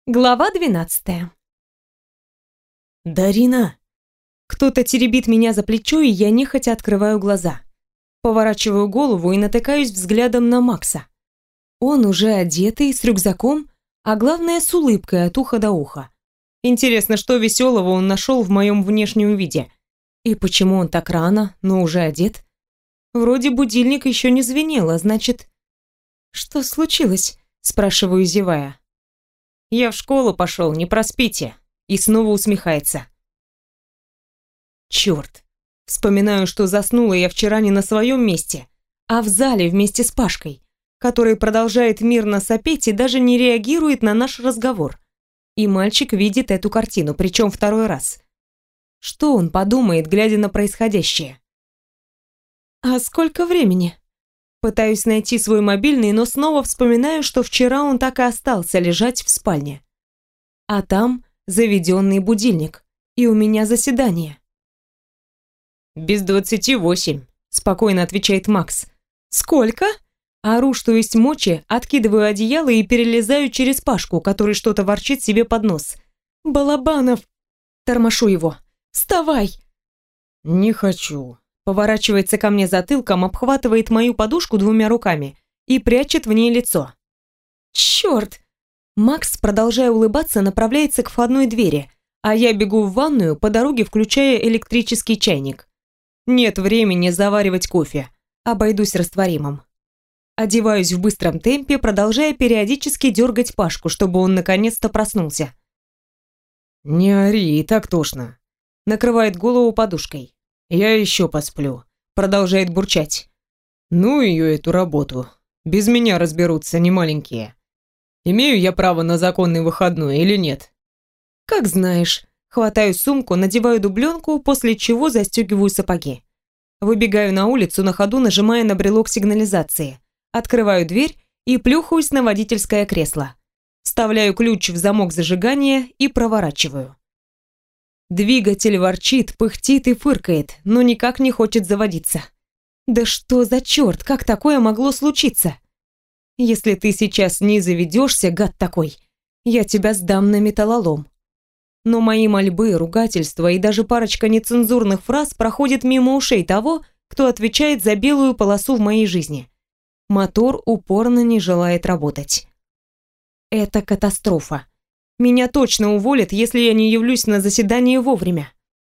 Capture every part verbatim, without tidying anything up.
Глава двенадцатая. «Дарина!» Кто-то теребит меня за плечо, и я нехотя открываю глаза. Поворачиваю голову и натыкаюсь взглядом на Макса. Он уже одетый, с рюкзаком, а главное с улыбкой от уха до уха. Интересно, что веселого он нашел в моем внешнем виде? И почему он так рано, но уже одет? Вроде будильник еще не звенел, а значит... «Что случилось?» – спрашиваю, зевая. «Я в школу пошел, не проспите», и снова усмехается. Черт. Вспоминаю, что заснула я вчера не на своем месте, а в зале вместе с Пашкой, который продолжает мирно сопеть и даже не реагирует на наш разговор. И мальчик видит эту картину, причем второй раз. Что он подумает, глядя на происходящее? «А сколько времени?» Пытаюсь найти свой мобильный, но снова вспоминаю, что вчера он так и остался лежать в спальне. А там заведенный будильник, и у меня заседание. «Без двадцати восемь», — спокойно отвечает Макс. «Сколько?» Ору, что есть мочи, откидываю одеяло и перелезаю через Пашку, который что-то ворчит себе под нос. «Балабанов!» Тормошу его. «Вставай!» «Не хочу». Поворачивается ко мне затылком, обхватывает мою подушку двумя руками и прячет в ней лицо. «Черт!» Макс, продолжая улыбаться, направляется к входной двери, а я бегу в ванную, по дороге включая электрический чайник. Нет времени заваривать кофе, обойдусь растворимым. Одеваюсь в быстром темпе, продолжая периодически дергать Пашку, чтобы он наконец-то проснулся. «Не ори, и так тошно». Накрывает голову подушкой. «Я еще посплю», продолжает бурчать. «Ну ее, эту работу. Без меня разберутся, не маленькие. Имею я право на законный выходной или нет?» «Как знаешь». Хватаю сумку, надеваю дубленку, после чего застегиваю сапоги. Выбегаю на улицу, на ходу нажимая на брелок сигнализации. Открываю дверь и плюхаюсь на водительское кресло. Вставляю ключ в замок зажигания и проворачиваю. Двигатель ворчит, пыхтит и фыркает, но никак не хочет заводиться. Да что за черт, как такое могло случиться? Если ты сейчас не заведешься, гад такой, я тебя сдам на металлолом. Но мои мольбы, ругательства и даже парочка нецензурных фраз проходят мимо ушей того, кто отвечает за белую полосу в моей жизни. Мотор упорно не желает работать. Это катастрофа. Меня точно уволят, если я не явлюсь на заседание вовремя.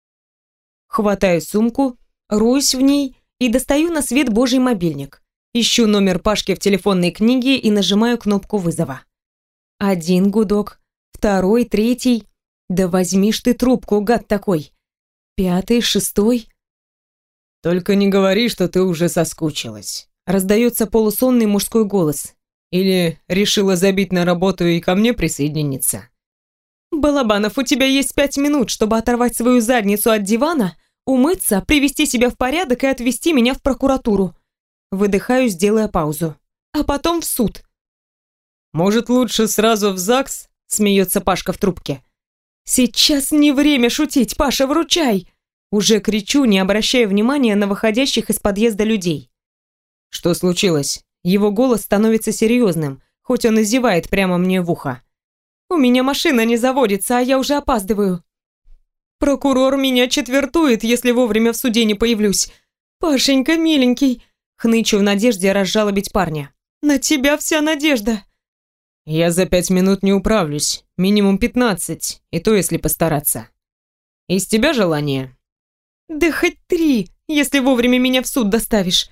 Хватаю сумку, роюсь в ней и достаю на свет Божий мобильник. Ищу номер Пашки в телефонной книге и нажимаю кнопку вызова. Один гудок, второй, третий. Да возьми ж ты трубку, гад такой. Пятый, шестой. «Только не говори, что ты уже соскучилась», раздается полусонный мужской голос. «Или решила забить на работу и ко мне присоединиться?» «Балабанов, у тебя есть пять минут, чтобы оторвать свою задницу от дивана, умыться, привести себя в порядок и отвезти меня в прокуратуру». Выдыхаю, делая паузу. «А потом в суд». «Может, лучше сразу в ЗАГС?» Смеется Пашка в трубке. «Сейчас не время шутить, Паша, вручай!» Уже кричу, не обращая внимания на выходящих из подъезда людей. «Что случилось?» Его голос становится серьезным, хоть он и зевает прямо мне в ухо. «У меня машина не заводится, а я уже опаздываю. Прокурор меня четвертует, если вовремя в суде не появлюсь. Пашенька, миленький!» Хнычу в надежде разжалобить парня. «На тебя вся надежда!» «Я за пять минут не управлюсь, минимум пятнадцать, и то если постараться. Из тебя желание?» «Да хоть три, если вовремя меня в суд доставишь».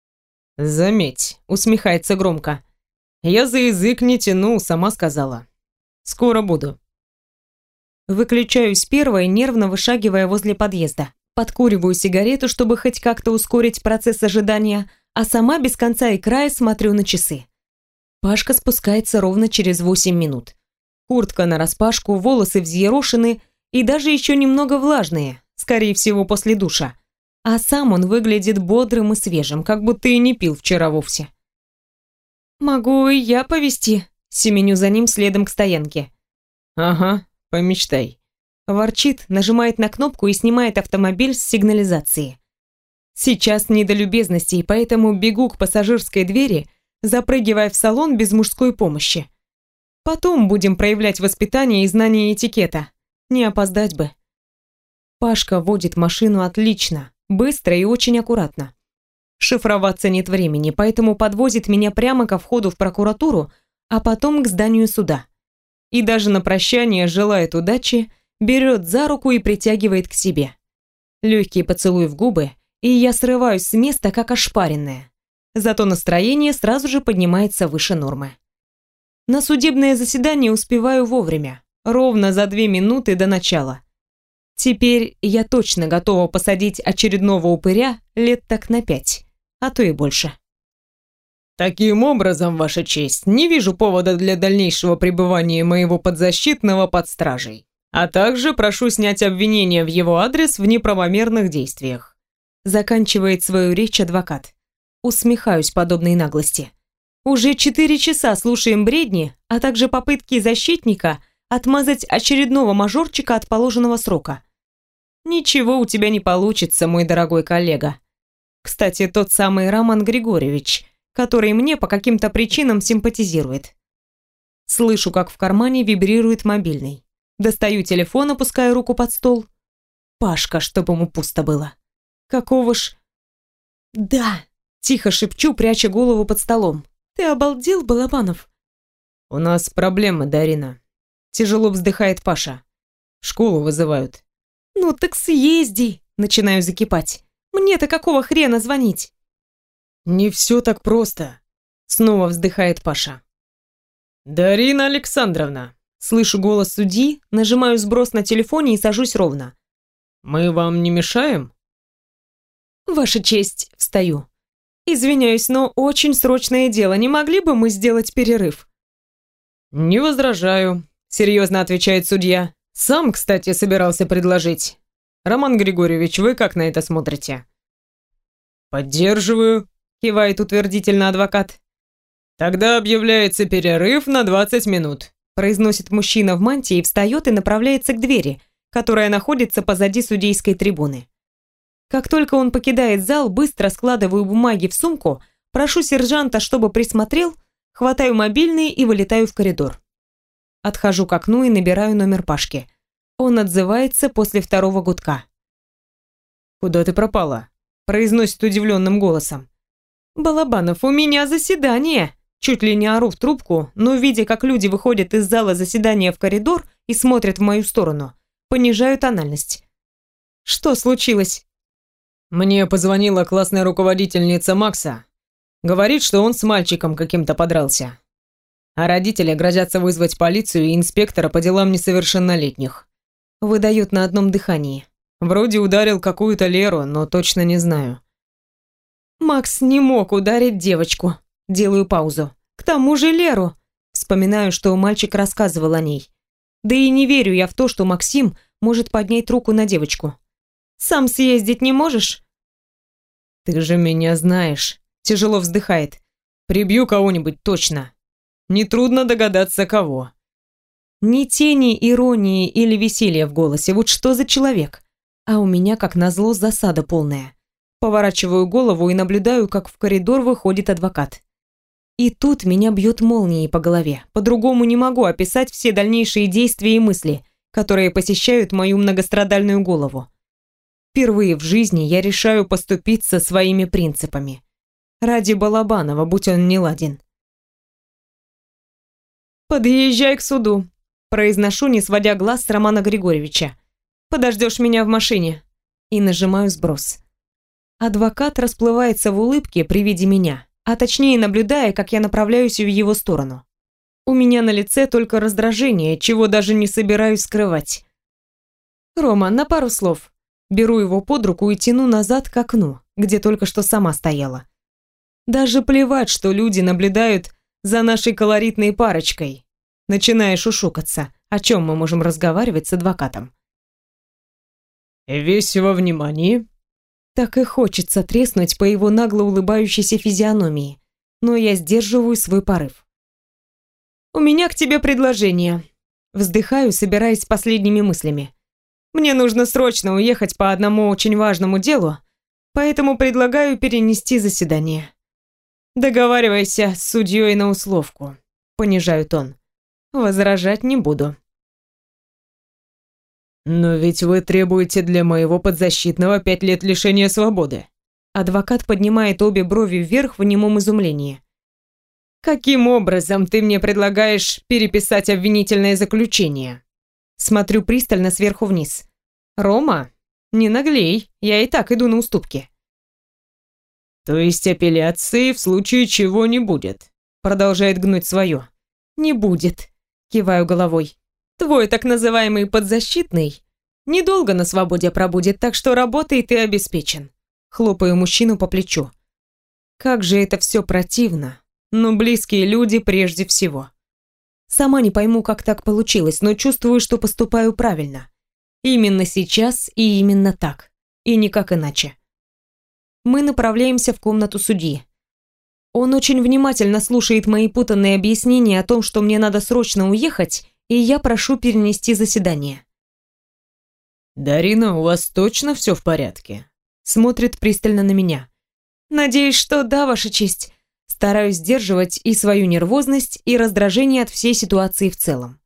«Заметь», усмехается громко. «Я за язык не тяну, сама сказала. Скоро буду». Выключаюсь первой, нервно вышагивая возле подъезда. Подкуриваю сигарету, чтобы хоть как-то ускорить процесс ожидания, а сама без конца и края смотрю на часы. Пашка спускается ровно через восемь минут. Куртка нараспашку, волосы взъерошены и даже еще немного влажные, скорее всего, после душа. А сам он выглядит бодрым и свежим, как будто и не пил вчера вовсе. «Могу и я повезти», — семеню за ним следом к стоянке. «Ага, помечтай». Ворчит, нажимает на кнопку и снимает автомобиль с сигнализации. Сейчас не до любезностей, поэтому бегу к пассажирской двери, запрыгивая в салон без мужской помощи. Потом будем проявлять воспитание и знание этикета. Не опоздать бы. Пашка водит машину отлично, быстро и очень аккуратно. Шифроваться нет времени, поэтому подвозит меня прямо ко входу в прокуратуру, а потом к зданию суда. И даже на прощание желает удачи, берет за руку и притягивает к себе. Легкий поцелуй в губы, и я срываюсь с места, как ошпаренная. Зато настроение сразу же поднимается выше нормы. На судебное заседание успеваю вовремя, ровно за две минуты до начала. Теперь я точно готова посадить очередного упыря лет так на пять, а то и больше. Таким образом, Ваша честь, не вижу повода для дальнейшего пребывания моего подзащитного под стражей. А также прошу снять обвинение в его адрес в неправомерных действиях. Заканчивает свою речь адвокат. Усмехаюсь подобной наглости. Уже четыре часа слушаем бредни, а также попытки защитника отмазать очередного мажорчика от положенного срока. Ничего у тебя не получится, мой дорогой коллега. Кстати, тот самый Роман Григорьевич, который мне по каким-то причинам симпатизирует. Слышу, как в кармане вибрирует мобильный. Достаю телефон, опускаю руку под стол. Пашка, чтобы ему пусто было. Какого ж... Да, тихо шепчу, пряча голову под столом. Ты обалдел, Балабанов? У нас проблемы, Дарина. Тяжело вздыхает Паша. Школу вызывают. Ну так съезди, начинаю закипать. Мне-то какого хрена звонить? Не все так просто. Снова вздыхает Паша. Дарина Александровна. Слышу голос судьи, нажимаю сброс на телефоне и сажусь ровно. Мы вам не мешаем? Ваша честь, встаю. Извиняюсь, но очень срочное дело. Не могли бы мы сделать перерыв? Не возражаю, серьезно отвечает судья. Сам, кстати, собирался предложить. Роман Григорьевич, вы как на это смотрите? Поддерживаю, кивает утвердительно адвокат. Тогда объявляется перерыв на двадцать минут, произносит мужчина в мантии и встает и направляется к двери, которая находится позади судейской трибуны. Как только он покидает зал, быстро складываю бумаги в сумку, прошу сержанта, чтобы присмотрел, хватаю мобильный и вылетаю в коридор. Отхожу к окну и набираю номер Пашки. Он отзывается после второго гудка. «Куда ты пропала?» – произносит удивленным голосом. «Балабанов, у меня заседание!» Чуть ли не ору в трубку, но видя, как люди выходят из зала заседания в коридор и смотрят в мою сторону, понижаю тональность. «Что случилось?» Мне позвонила классная руководительница Макса. Говорит, что он с мальчиком каким-то подрался. А родители грозятся вызвать полицию и инспектора по делам несовершеннолетних. Выдает на одном дыхании. Вроде ударил какую-то Леру, но точно не знаю. Макс не мог ударить девочку. Делаю паузу. К тому же Леру. Вспоминаю, что мальчик рассказывал о ней. Да и не верю я в то, что Максим может поднять руку на девочку. Сам съездить не можешь? Ты же меня знаешь. Тяжело вздыхает. Прибью кого-нибудь точно. Нетрудно догадаться, кого. Ни тени иронии или веселья в голосе. Вот что за человек? А у меня, как назло, засада полная. Поворачиваю голову и наблюдаю, как в коридор выходит адвокат. И тут меня бьет молнией по голове. По-другому не могу описать все дальнейшие действия и мысли, которые посещают мою многострадальную голову. Впервые в жизни я решаю поступиться своими принципами. Ради Балабанова, будь он неладен. «Подъезжай к суду», – произношу, не сводя глаз с Романа Григорьевича. «Подождешь меня в машине». И нажимаю сброс. Адвокат расплывается в улыбке при виде меня, а точнее наблюдая, как я направляюсь в его сторону. У меня на лице только раздражение, чего даже не собираюсь скрывать. «Рома, на пару слов». Беру его под руку и тяну назад к окну, где только что сама стояла. Даже плевать, что люди наблюдают за нашей колоритной парочкой. Начинаешь шушукаться, о чем мы можем разговаривать с адвокатом. «Весь во внимании». Так и хочется треснуть по его нагло улыбающейся физиономии, но я сдерживаю свой порыв. «У меня к тебе предложение». Вздыхаю, собираясь с последними мыслями. Мне нужно срочно уехать по одному очень важному делу, поэтому предлагаю перенести заседание. Договаривайся с судьей на условку, понижает он. Возражать не буду. «Но ведь вы требуете для моего подзащитного пять лет лишения свободы». Адвокат поднимает обе брови вверх в немом изумлении. «Каким образом ты мне предлагаешь переписать обвинительное заключение?» Смотрю пристально сверху вниз. «Рома, не наглей, я и так иду на уступки». «То есть апелляции в случае чего не будет?» Продолжает гнуть свое. «Не будет», киваю головой. «Твой так называемый подзащитный недолго на свободе пробудет, так что работай, ты обеспечен». Хлопаю мужчину по плечу. Как же это все противно. Но близкие люди прежде всего. Сама не пойму, как так получилось, но чувствую, что поступаю правильно. Именно сейчас и именно так. И никак иначе. Мы направляемся в комнату судьи. Он очень внимательно слушает мои путанные объяснения о том, что мне надо срочно уехать, и я прошу перенести заседание. «Дарина, у вас точно все в порядке?» Смотрит пристально на меня. «Надеюсь, что да, Ваша честь». Стараюсь сдерживать и свою нервозность, и раздражение от всей ситуации в целом.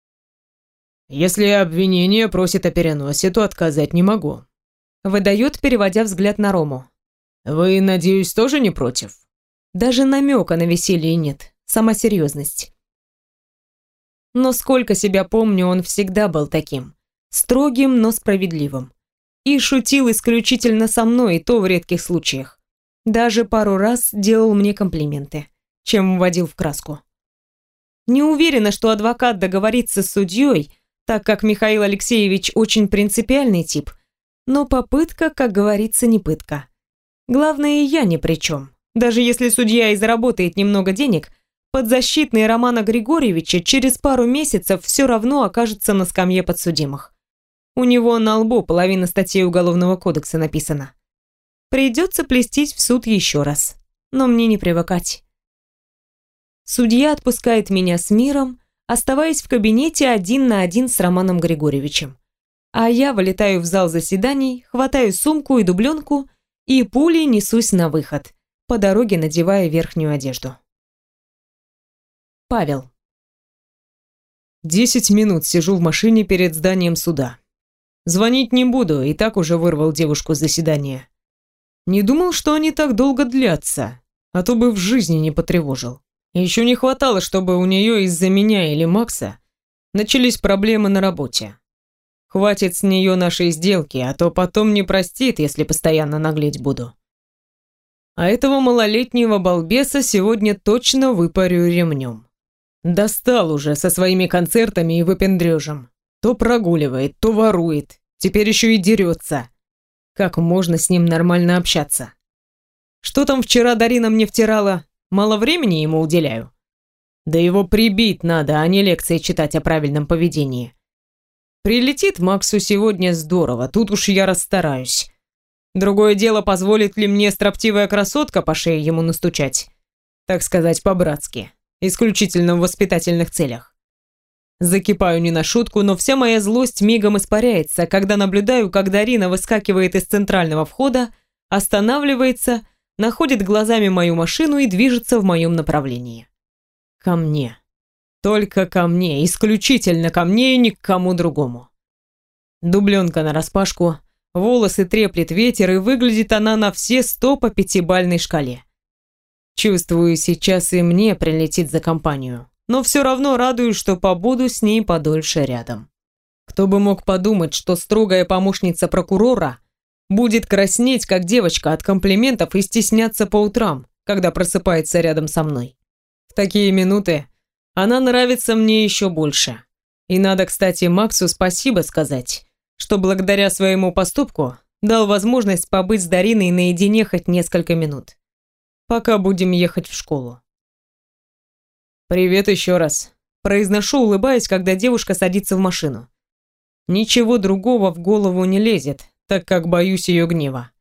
«Если обвинение просит о переносе, то отказать не могу». Выдает, переводя взгляд на Рому. «Вы, надеюсь, тоже не против?» Даже намека на веселье нет, сама серьезность. Но сколько себя помню, он всегда был таким. Строгим, но справедливым. И шутил исключительно со мной, и то в редких случаях. Даже пару раз делал мне комплименты, чем вводил в краску. Не уверена, что адвокат договорится с судьей, так как Михаил Алексеевич очень принципиальный тип, но попытка, как говорится, не пытка. Главное, я ни при чем. Даже если судья и заработает немного денег, подзащитный Романа Григорьевича через пару месяцев все равно окажется на скамье подсудимых. У него на лбу половина статей Уголовного кодекса написана. Придется плестись в суд еще раз, но мне не привыкать. Судья отпускает меня с миром, оставаясь в кабинете один на один с Романом Григорьевичем. А я вылетаю в зал заседаний, хватаю сумку и дубленку и пулей несусь на выход, по дороге надевая верхнюю одежду. Павел. Десять минут сижу в машине перед зданием суда. Звонить не буду, и так уже вырвал девушку с заседания. Не думал, что они так долго длятся, а то бы в жизни не потревожил. Еще не хватало, чтобы у нее из-за меня или Макса начались проблемы на работе. Хватит с нее нашей сделки, а то потом не простит, если постоянно наглеть буду. А этого малолетнего балбеса сегодня точно выпарю ремнем. Достал уже со своими концертами и выпендрежем. То прогуливает, то ворует, теперь еще и дерется. Как можно с ним нормально общаться? Что там вчера Дарина мне втирала? Мало времени ему уделяю? Да его прибить надо, а не лекции читать о правильном поведении. Прилетит Максу сегодня здорово, тут уж я расстараюсь. Другое дело, позволит ли мне строптивая красотка по шее ему настучать. Так сказать, по-братски, исключительно в воспитательных целях. Закипаю не на шутку, но вся моя злость мигом испаряется, когда наблюдаю, как Дарина выскакивает из центрального входа, останавливается, находит глазами мою машину и движется в моем направлении. Ко мне. Только ко мне, исключительно ко мне и ни к кому другому. Дубленка нараспашку, волосы треплет ветер, и выглядит она на все сто по пятибалльной шкале. Чувствую, сейчас и мне прилетит за компанию. Но все равно радуюсь, что побуду с ней подольше рядом. Кто бы мог подумать, что строгая помощница прокурора будет краснеть, как девочка, от комплиментов и стесняться по утрам, когда просыпается рядом со мной. В такие минуты она нравится мне еще больше. И надо, кстати, Максу спасибо сказать, что благодаря своему поступку дал возможность побыть с Дариной наедине хоть несколько минут, пока будем ехать в школу. «Привет еще раз», – произношу, улыбаясь, когда девушка садится в машину. Ничего другого в голову не лезет, так как боюсь ее гнева.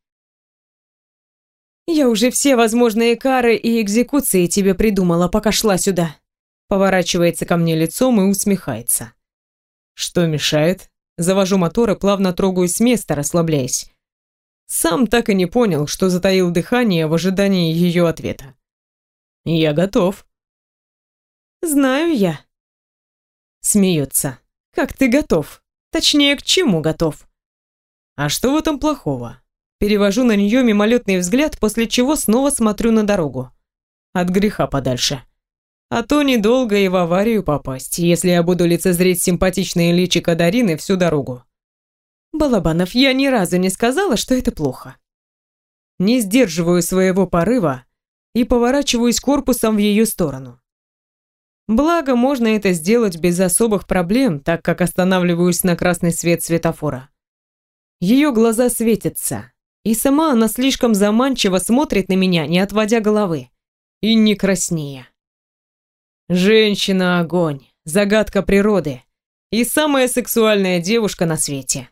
«Я уже все возможные кары и экзекуции тебе придумала, пока шла сюда», – поворачивается ко мне лицом и усмехается. «Что мешает?» Завожу мотор и плавно трогаюсь с места, расслабляясь. Сам так и не понял, что затаил дыхание в ожидании ее ответа. «Я готов». «Знаю я». Смеется. Как ты готов? Точнее, к чему готов? А что в этом плохого? Перевожу на нее мимолетный взгляд, после чего снова смотрю на дорогу. От греха подальше. А то недолго и в аварию попасть, если я буду лицезреть симпатичные личико Дарины всю дорогу. Балабанов, я ни разу не сказала, что это плохо. Не сдерживаю своего порыва и поворачиваюсь корпусом в ее сторону. Благо, можно это сделать без особых проблем, так как останавливаюсь на красный свет светофора. Ее глаза светятся, и сама она слишком заманчиво смотрит на меня, не отводя головы, и не краснея. Женщина-огонь, загадка природы и самая сексуальная девушка на свете.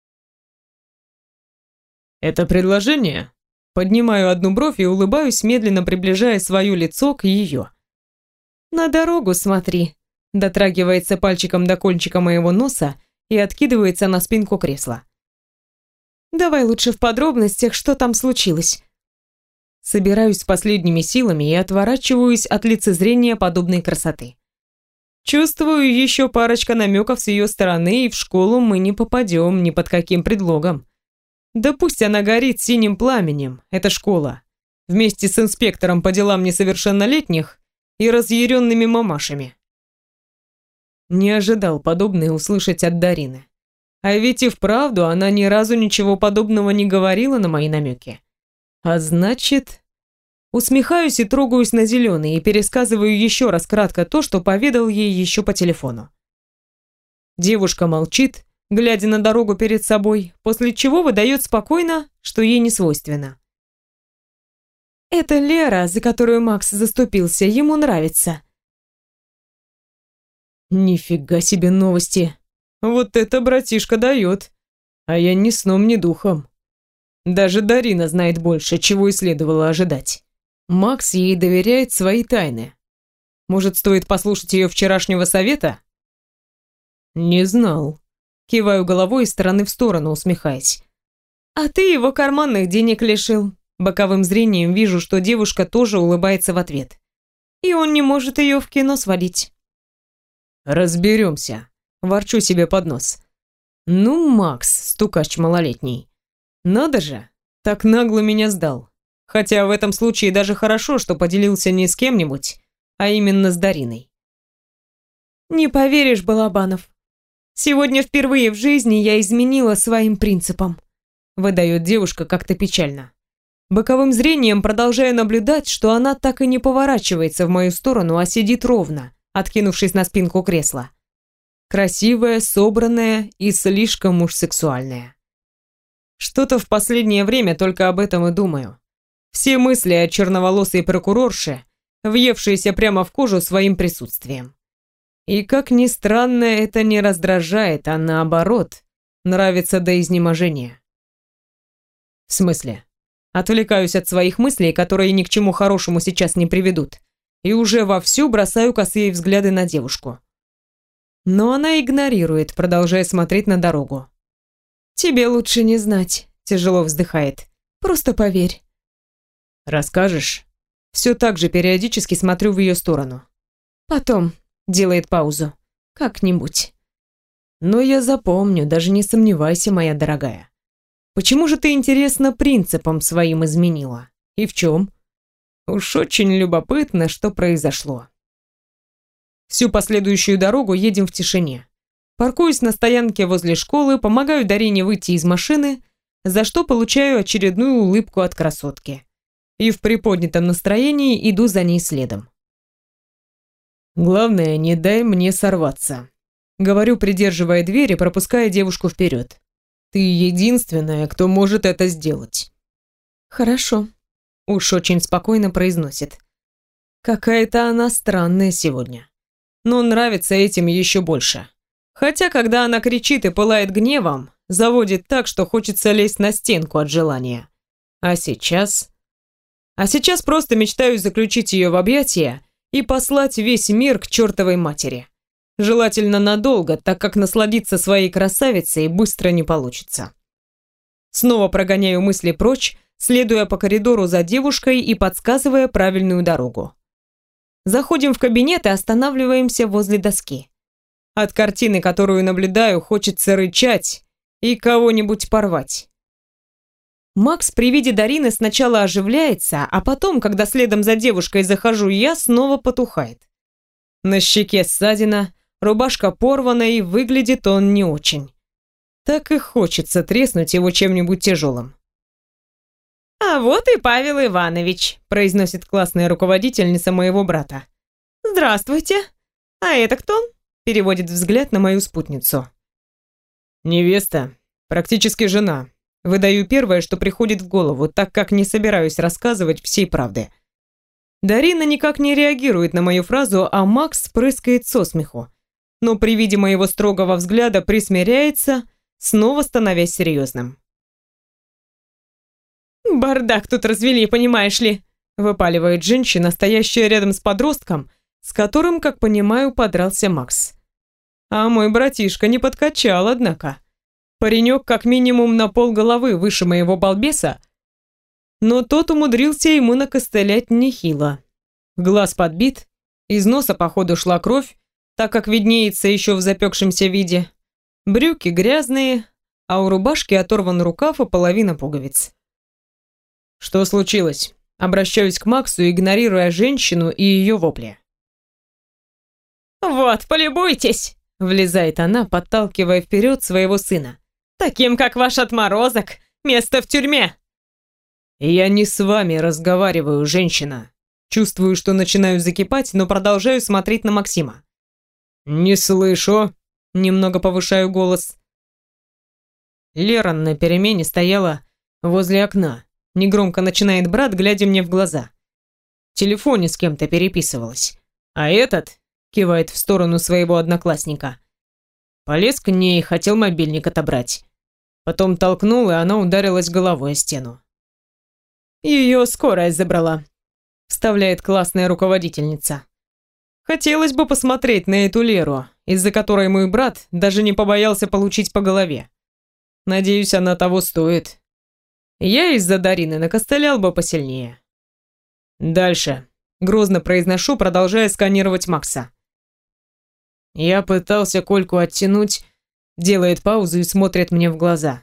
Это предложение? Поднимаю одну бровь и улыбаюсь, медленно приближая свое лицо к ее. На дорогу смотри, дотрагивается пальчиком до кончика моего носа и откидывается на спинку кресла. Давай лучше в подробностях, что там случилось. Собираюсь с последними силами и отворачиваюсь от лицезрения подобной красоты. Чувствую еще парочка намеков с ее стороны, и в школу мы не попадем ни под каким предлогом. Да пусть она горит синим пламенем, эта школа, вместе с инспектором по делам несовершеннолетних и разъяренными мамашами. Не ожидал подобное услышать от Дарины. А ведь и вправду она ни разу ничего подобного не говорила на мои намеки. А значит... Усмехаюсь и трогаюсь на зеленый и пересказываю еще раз кратко то, что поведал ей еще по телефону. Девушка молчит, глядя на дорогу перед собой, после чего выдает спокойно, что ей не свойственно. «Это Лера, за которую Макс заступился, ему нравится». Нифига себе новости. Вот это братишка дает. А я ни сном, ни духом. Даже Дарина знает больше, чего и следовало ожидать. Макс ей доверяет свои тайны. Может, стоит послушать ее вчерашнего совета? Не знал. Киваю головой из стороны в сторону, усмехаясь. А ты его карманных денег лишил. Боковым зрением вижу, что девушка тоже улыбается в ответ. И он не может ее в кино сводить. Разберемся. Ворчу себе под нос. Ну, Макс, стукач малолетний. Надо же, так нагло меня сдал. Хотя в этом случае даже хорошо, что поделился не с кем-нибудь, а именно с Дариной. Не поверишь, Балабанов. Сегодня впервые в жизни я изменила своим принципам. Выдает девушка как-то печально. Боковым зрением продолжаю наблюдать, что она так и не поворачивается в мою сторону, а сидит ровно, откинувшись на спинку кресла. Красивая, собранная и слишком уж сексуальная. Что-то в последнее время только об этом и думаю. Все мысли о черноволосой прокурорше, въевшиеся прямо в кожу своим присутствием. И как ни странно, это не раздражает, а наоборот, нравится до изнеможения. В смысле? Отвлекаюсь от своих мыслей, которые ни к чему хорошему сейчас не приведут, и уже вовсю бросаю косые взгляды на девушку. Но она игнорирует, продолжая смотреть на дорогу. «Тебе лучше не знать», — тяжело вздыхает. «Просто поверь». «Расскажешь?» Все так же периодически смотрю в ее сторону. «Потом», — делает паузу, — «как-нибудь». «Но я запомню, даже не сомневайся, моя дорогая. Почему же ты, интересно, принципом своим изменила? И в чем? Уж очень любопытно, что произошло». Всю последующую дорогу едем в тишине. Паркуюсь на стоянке возле школы, помогаю Дарине выйти из машины, за что получаю очередную улыбку от красотки. И в приподнятом настроении иду за ней следом. «Главное, не дай мне сорваться», — говорю, придерживая дверь и пропуская девушку вперед. «Ты единственная, кто может это сделать». «Хорошо», — уж очень спокойно произносит. Какая-то она странная сегодня. Но нравится этим еще больше. Хотя, когда она кричит и пылает гневом, заводит так, что хочется лезть на стенку от желания. А сейчас... А сейчас просто мечтаю заключить ее в объятия и послать весь мир к чертовой матери. Желательно надолго, так как насладиться своей красавицей быстро не получится. Снова прогоняю мысли прочь, следуя по коридору за девушкой и подсказывая правильную дорогу. Заходим в кабинет и останавливаемся возле доски. От картины, которую наблюдаю, хочется рычать и кого-нибудь порвать. Макс при виде Дарины сначала оживляется, а потом, когда следом за девушкой захожу я, снова потухает. На щеке ссадина, рубашка порвана, и выглядит он не очень. Так и хочется треснуть его чем-нибудь тяжелым. «А вот и Павел Иванович», — произносит классная руководительница моего брата. «Здравствуйте. А это кто?» — переводит взгляд на мою спутницу. «Невеста, практически жена». Выдаю первое, что приходит в голову, так как не собираюсь рассказывать всей правды. Дарина никак не реагирует на мою фразу, а Макс прыскает со смеху. Но при виде моего строгого взгляда присмиряется, снова становясь серьезным. «Бардак тут развели, понимаешь ли», — выпаливает женщина, стоящая рядом с подростком, с которым, как понимаю, подрался Макс. А мой братишка не подкачал, однако. Паренек как минимум на полголовы выше моего балбеса, но тот умудрился ему накостылять нехило. Глаз подбит, из носа, походу, шла кровь, так как виднеется еще в запекшемся виде. Брюки грязные, а у рубашки оторван рукав и половина пуговиц. «Что случилось?» Обращаюсь к Максу, игнорируя женщину и ее вопли. «Вот, полюбуйтесь!» — влезает она, подталкивая вперед своего сына. «Таким, как ваш отморозок, место в тюрьме!» «Я не с вами разговариваю, женщина!» Чувствую, что начинаю закипать, но продолжаю смотреть на Максима. «Не слышу!» — немного повышаю голос. Лера на перемене стояла возле окна. Негромко начинает брат, глядя мне в глаза. В телефоне с кем-то переписывалась. А этот, кивает в сторону своего одноклассника, полез к ней и хотел мобильник отобрать. Потом толкнул, и она ударилась головой о стену. «Ее скорая забрала», — вставляет классная руководительница. «Хотелось бы посмотреть на эту Леру, из-за которой мой брат даже не побоялся получить по голове. Надеюсь, она того стоит. Я из-за Дарины накостылял бы посильнее». «Дальше», — грозно произношу, продолжая сканировать Макса. Я пытался Кольку оттянуть, делает паузу и смотрит мне в глаза.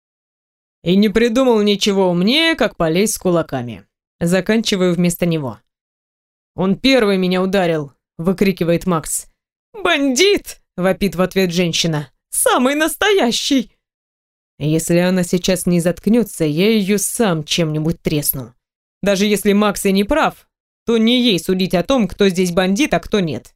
И не придумал ничего умнее, как полезть с кулаками. Заканчиваю вместо него. «Он первый меня ударил», — выкрикивает Макс. «Бандит!» — вопит в ответ женщина. «Самый настоящий!» Если она сейчас не заткнется, я ее сам чем-нибудь тресну. Даже если Макс и не прав, то не ей судить о том, кто здесь бандит, а кто нет.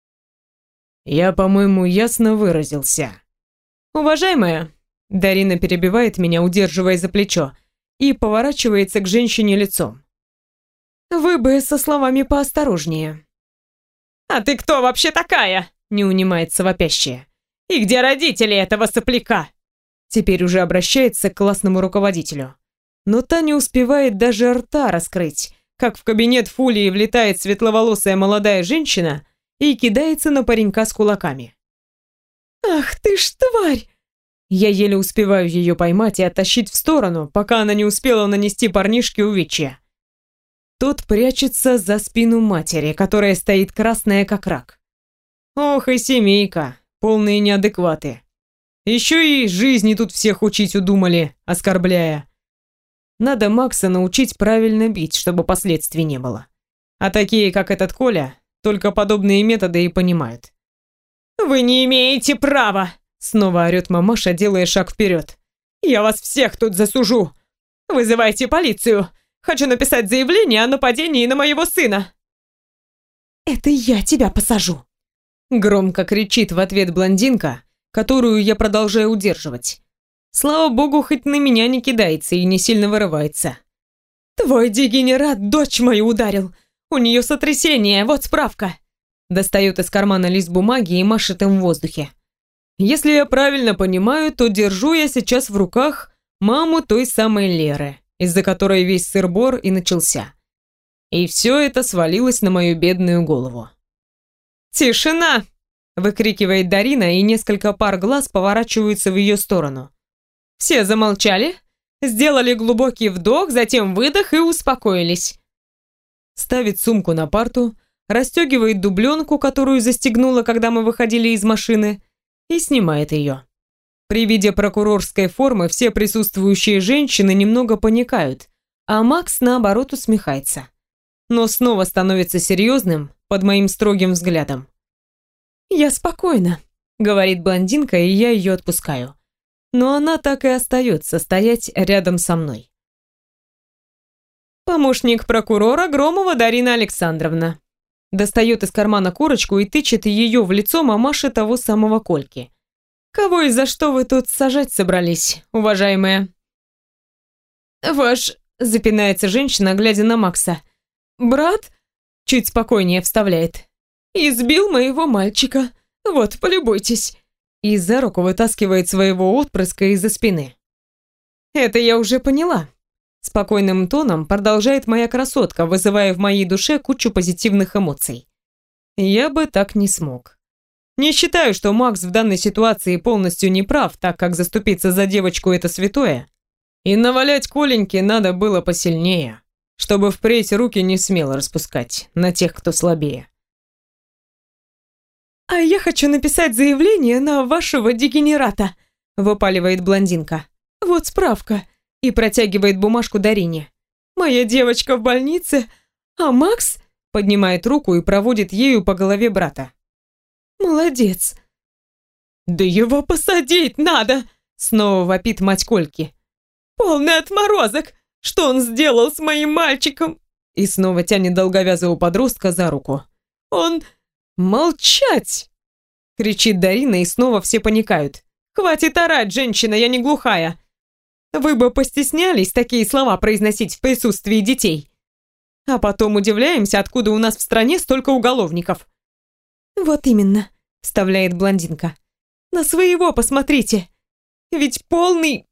Я, по-моему, ясно выразился. «Уважаемая», — Дарина перебивает меня, удерживая за плечо, и поворачивается к женщине лицом. «Вы бы со словами поосторожнее». «А ты кто вообще такая?» — не унимается вопящая. «И где родители этого сопляка?» Теперь уже обращается к классному руководителю. Но та не успевает даже рта раскрыть, как в кабинет Фулии влетает светловолосая молодая женщина и кидается на паренька с кулаками. «Ах ты ж тварь!» Я еле успеваю ее поймать и оттащить в сторону, пока она не успела нанести парнишке увечья. Тот прячется за спину матери, которая стоит красная как рак. Ох и семейка, полные неадекваты. Еще и жизни тут всех учить удумали, оскорбляя. Надо Макса научить правильно бить, чтобы последствий не было. А такие, как этот Коля, только подобные методы и понимают. «Вы не имеете права!» Снова орет мамаша, делая шаг вперед. «Я вас всех тут засужу! Вызывайте полицию! Хочу написать заявление о нападении на моего сына!» «Это я тебя посажу!» Громко кричит в ответ блондинка, которую я продолжаю удерживать. Слава богу, хоть на меня не кидается и не сильно вырывается. «Твой дегенерат дочь мою ударил! У нее сотрясение, вот справка!» Достает из кармана лист бумаги и машет им в воздухе. Если я правильно понимаю, то держу я сейчас в руках маму той самой Леры, из-за которой весь сыр-бор и начался. И все это свалилось на мою бедную голову. «Тишина!» — выкрикивает Дарина, и несколько пар глаз поворачиваются в ее сторону. Все замолчали, сделали глубокий вдох, затем выдох и успокоились. Ставит сумку на парту, расстегивает дубленку, которую застегнула, когда мы выходили из машины, и снимает ее. При виде прокурорской формы все присутствующие женщины немного паникают, а Макс, наоборот, усмехается. Но снова становится серьезным под моим строгим взглядом. «Я спокойна», — говорит блондинка, и я ее отпускаю. Но она так и остается стоять рядом со мной. Помощник прокурора Громова Дарина Александровна. Достает из кармана корочку и тычет ее в лицо мамаши того самого Кольки. «Кого и за что вы тут сажать собрались, уважаемая?» «Ваш...» — запинается женщина, глядя на Макса. «Брат?» — чуть спокойнее вставляет. «Избил моего мальчика. Вот, полюбуйтесь». И за руку вытаскивает своего отпрыска из-за спины. «Это я уже поняла». Спокойным тоном продолжает моя красотка, вызывая в моей душе кучу позитивных эмоций. Я бы так не смог. Не считаю, что Макс в данной ситуации полностью не прав, так как заступиться за девочку это святое. И навалять Коленьке надо было посильнее, чтобы впредь руки не смело распускать на тех, кто слабее. «А я хочу написать заявление на вашего дегенерата», выпаливает блондинка. «Вот справка». И протягивает бумажку Дарине. «Моя девочка в больнице, а Макс...» поднимает руку и проводит ею по голове брата. «Молодец». «Да его посадить надо!» снова вопит мать Кольки. «Полный отморозок! Что он сделал с моим мальчиком?» И снова тянет долговязого подростка за руку. «Он... молчать!» кричит Дарина, и снова все паникают. «Хватит орать, женщина, я не глухая! Вы бы постеснялись такие слова произносить в присутствии детей. А потом удивляемся, откуда у нас в стране столько уголовников». «Вот именно», — вставляет блондинка. «На своего посмотрите! Ведь полный...»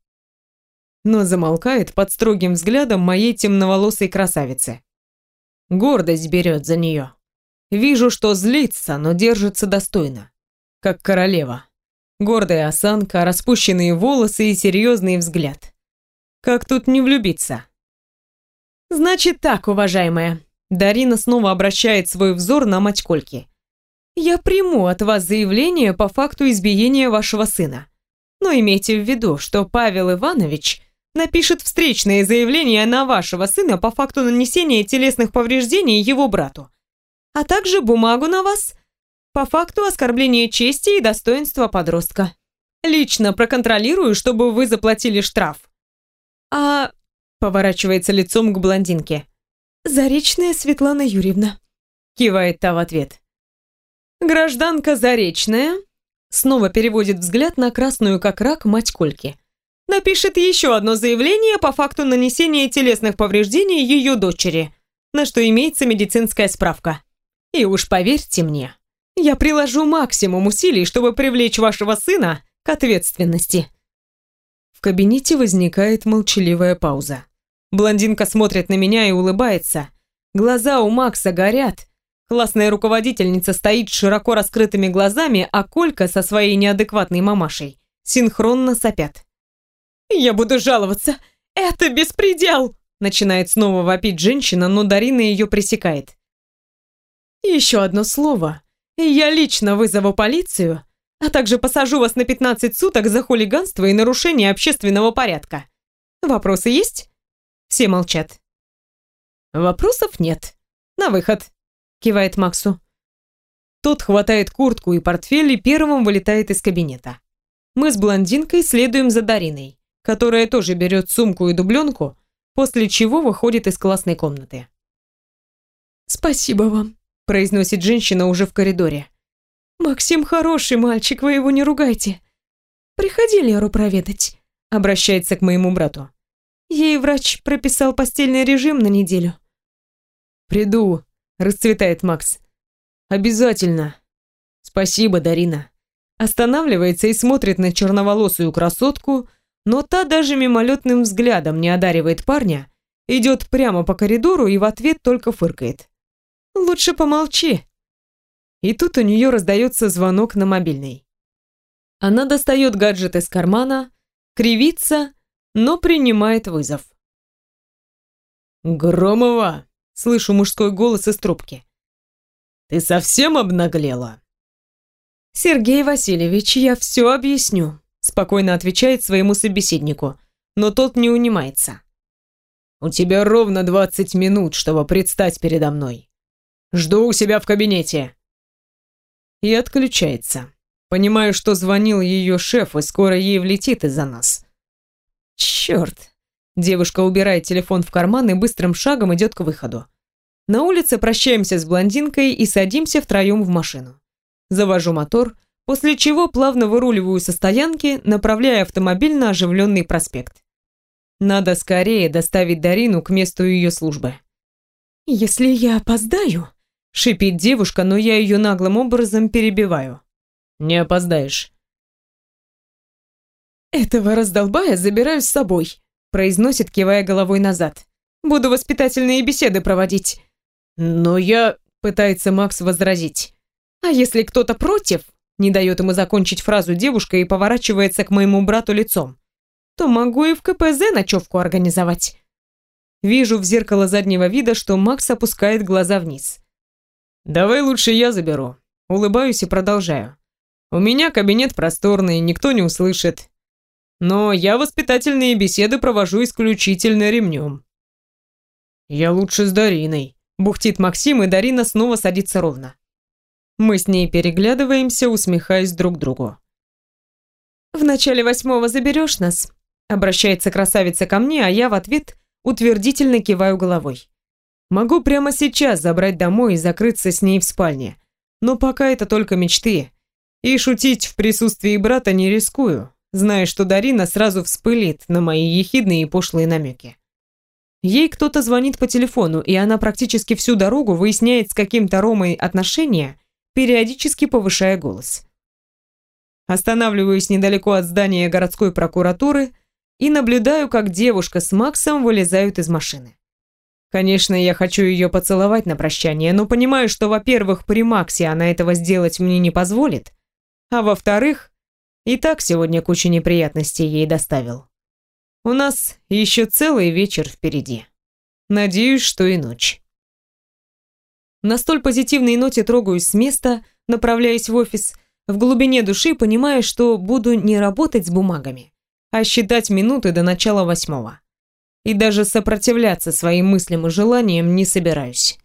Но замолкает под строгим взглядом моей темноволосой красавицы. Гордость берет за нее. Вижу, что злится, но держится достойно. Как королева. Гордая осанка, распущенные волосы и серьезный взгляд. Как тут не влюбиться? «Значит так, уважаемая». Дарина снова обращает свой взор на мать Кольки. «Я приму от вас заявление по факту избиения вашего сына. Но имейте в виду, что Павел Иванович напишет встречное заявление на вашего сына по факту нанесения телесных повреждений его брату, а также бумагу на вас по факту оскорбления чести и достоинства подростка. Лично проконтролирую, чтобы вы заплатили штраф. А...» поворачивается лицом к блондинке. «Заречная Светлана Юрьевна», кивает та в ответ. «Гражданка Заречная», снова переводит взгляд на красную как рак мать Кольки. «Напишет еще одно заявление по факту нанесения телесных повреждений ее дочери, на что имеется медицинская справка. И уж поверьте мне, я приложу максимум усилий, чтобы привлечь вашего сына к ответственности». В кабинете возникает молчаливая пауза. Блондинка смотрит на меня и улыбается. Глаза у Макса горят. Классная руководительница стоит с широко раскрытыми глазами, а Колька со своей неадекватной мамашей синхронно сопят. «Я буду жаловаться! Это беспредел!» Начинает снова вопить женщина, но Дарина ее пресекает. «Еще одно слово, и я лично вызову полицию, а также посажу вас на пятнадцать суток за хулиганство и нарушение общественного порядка. Вопросы есть?» Все молчат. «Вопросов нет. На выход», кивает Максу. Тот хватает куртку и портфель и первым вылетает из кабинета. Мы с блондинкой следуем за Дариной, которая тоже берет сумку и дубленку, после чего выходит из классной комнаты. «Спасибо вам», произносит женщина уже в коридоре. «Максим хороший мальчик, вы его не ругайте. Приходи Леру проведать», обращается к моему брату. «Ей врач прописал постельный режим на неделю». «Приду», расцветает Макс. «Обязательно. Спасибо, Дарина». Останавливается и смотрит на черноволосую красотку, но та даже мимолетным взглядом не одаривает парня, идет прямо по коридору и в ответ только фыркает. «Лучше помолчи». И тут у нее раздается звонок на мобильный. Она достает гаджет из кармана, кривится, но принимает вызов. «Громова!» — слышу мужской голос из трубки. Ты совсем обнаглела?» «Сергей Васильевич, я все объясню», — спокойно отвечает своему собеседнику, но тот не унимается. «У тебя ровно двадцать минут, чтобы предстать передо мной. Жду у себя в кабинете». И отключается. Понимаю, что звонил ее шеф, и скоро ей влетит из-за нас. Черт! Девушка убирает телефон в карман и быстрым шагом идет к выходу. На улице прощаемся с блондинкой и садимся втроем в машину. Завожу мотор, после чего плавно выруливаю со стоянки, направляя автомобиль на оживленный проспект. Надо скорее доставить Дарину к месту ее службы. «Если я опоздаю...» — шипит девушка, но я ее наглым образом перебиваю. «Не опоздаешь». «Этого раздолбая забираю с собой», — произносит, кивая головой назад. «Буду воспитательные беседы проводить». «Но я...» — пытается Макс возразить. «А если кто-то против?» — не дает ему закончить фразу девушка и поворачивается к моему брату лицом. «То могу и в ка пэ зэ ночевку организовать». Вижу в зеркало заднего вида, что Макс опускает глаза вниз. «Давай лучше я заберу». Улыбаюсь и продолжаю. «У меня кабинет просторный, никто не услышит. Но я воспитательные беседы провожу исключительно ремнем». «Я лучше с Дариной», — бухтит Максим, и Дарина снова садится ровно. Мы с ней переглядываемся, усмехаясь друг другу. «В начале восьмого заберешь нас?» — обращается красавица ко мне, а я в ответ утвердительно киваю головой. «Могу прямо сейчас забрать домой и закрыться с ней в спальне, но пока это только мечты, и шутить в присутствии брата не рискую, зная, что Дарина сразу вспылит на мои ехидные и пошлые намеки. Ей кто-то звонит по телефону, и она практически всю дорогу выясняет с каким-то Ромой отношения, периодически повышая голос. Останавливаюсь недалеко от здания городской прокуратуры и наблюдаю, как девушка с Максом вылезают из машины. Конечно, я хочу ее поцеловать на прощание, но понимаю, что, во-первых, при Максе она этого сделать мне не позволит, а во-вторых, и так сегодня кучу неприятностей ей доставил. У нас еще целый вечер впереди. Надеюсь, что и ночь. На столь позитивной ноте трогаюсь с места, направляясь в офис, в глубине души понимая, что буду не работать с бумагами, а считать минуты до начала восьмого. И даже сопротивляться своим мыслям и желаниям не собираюсь.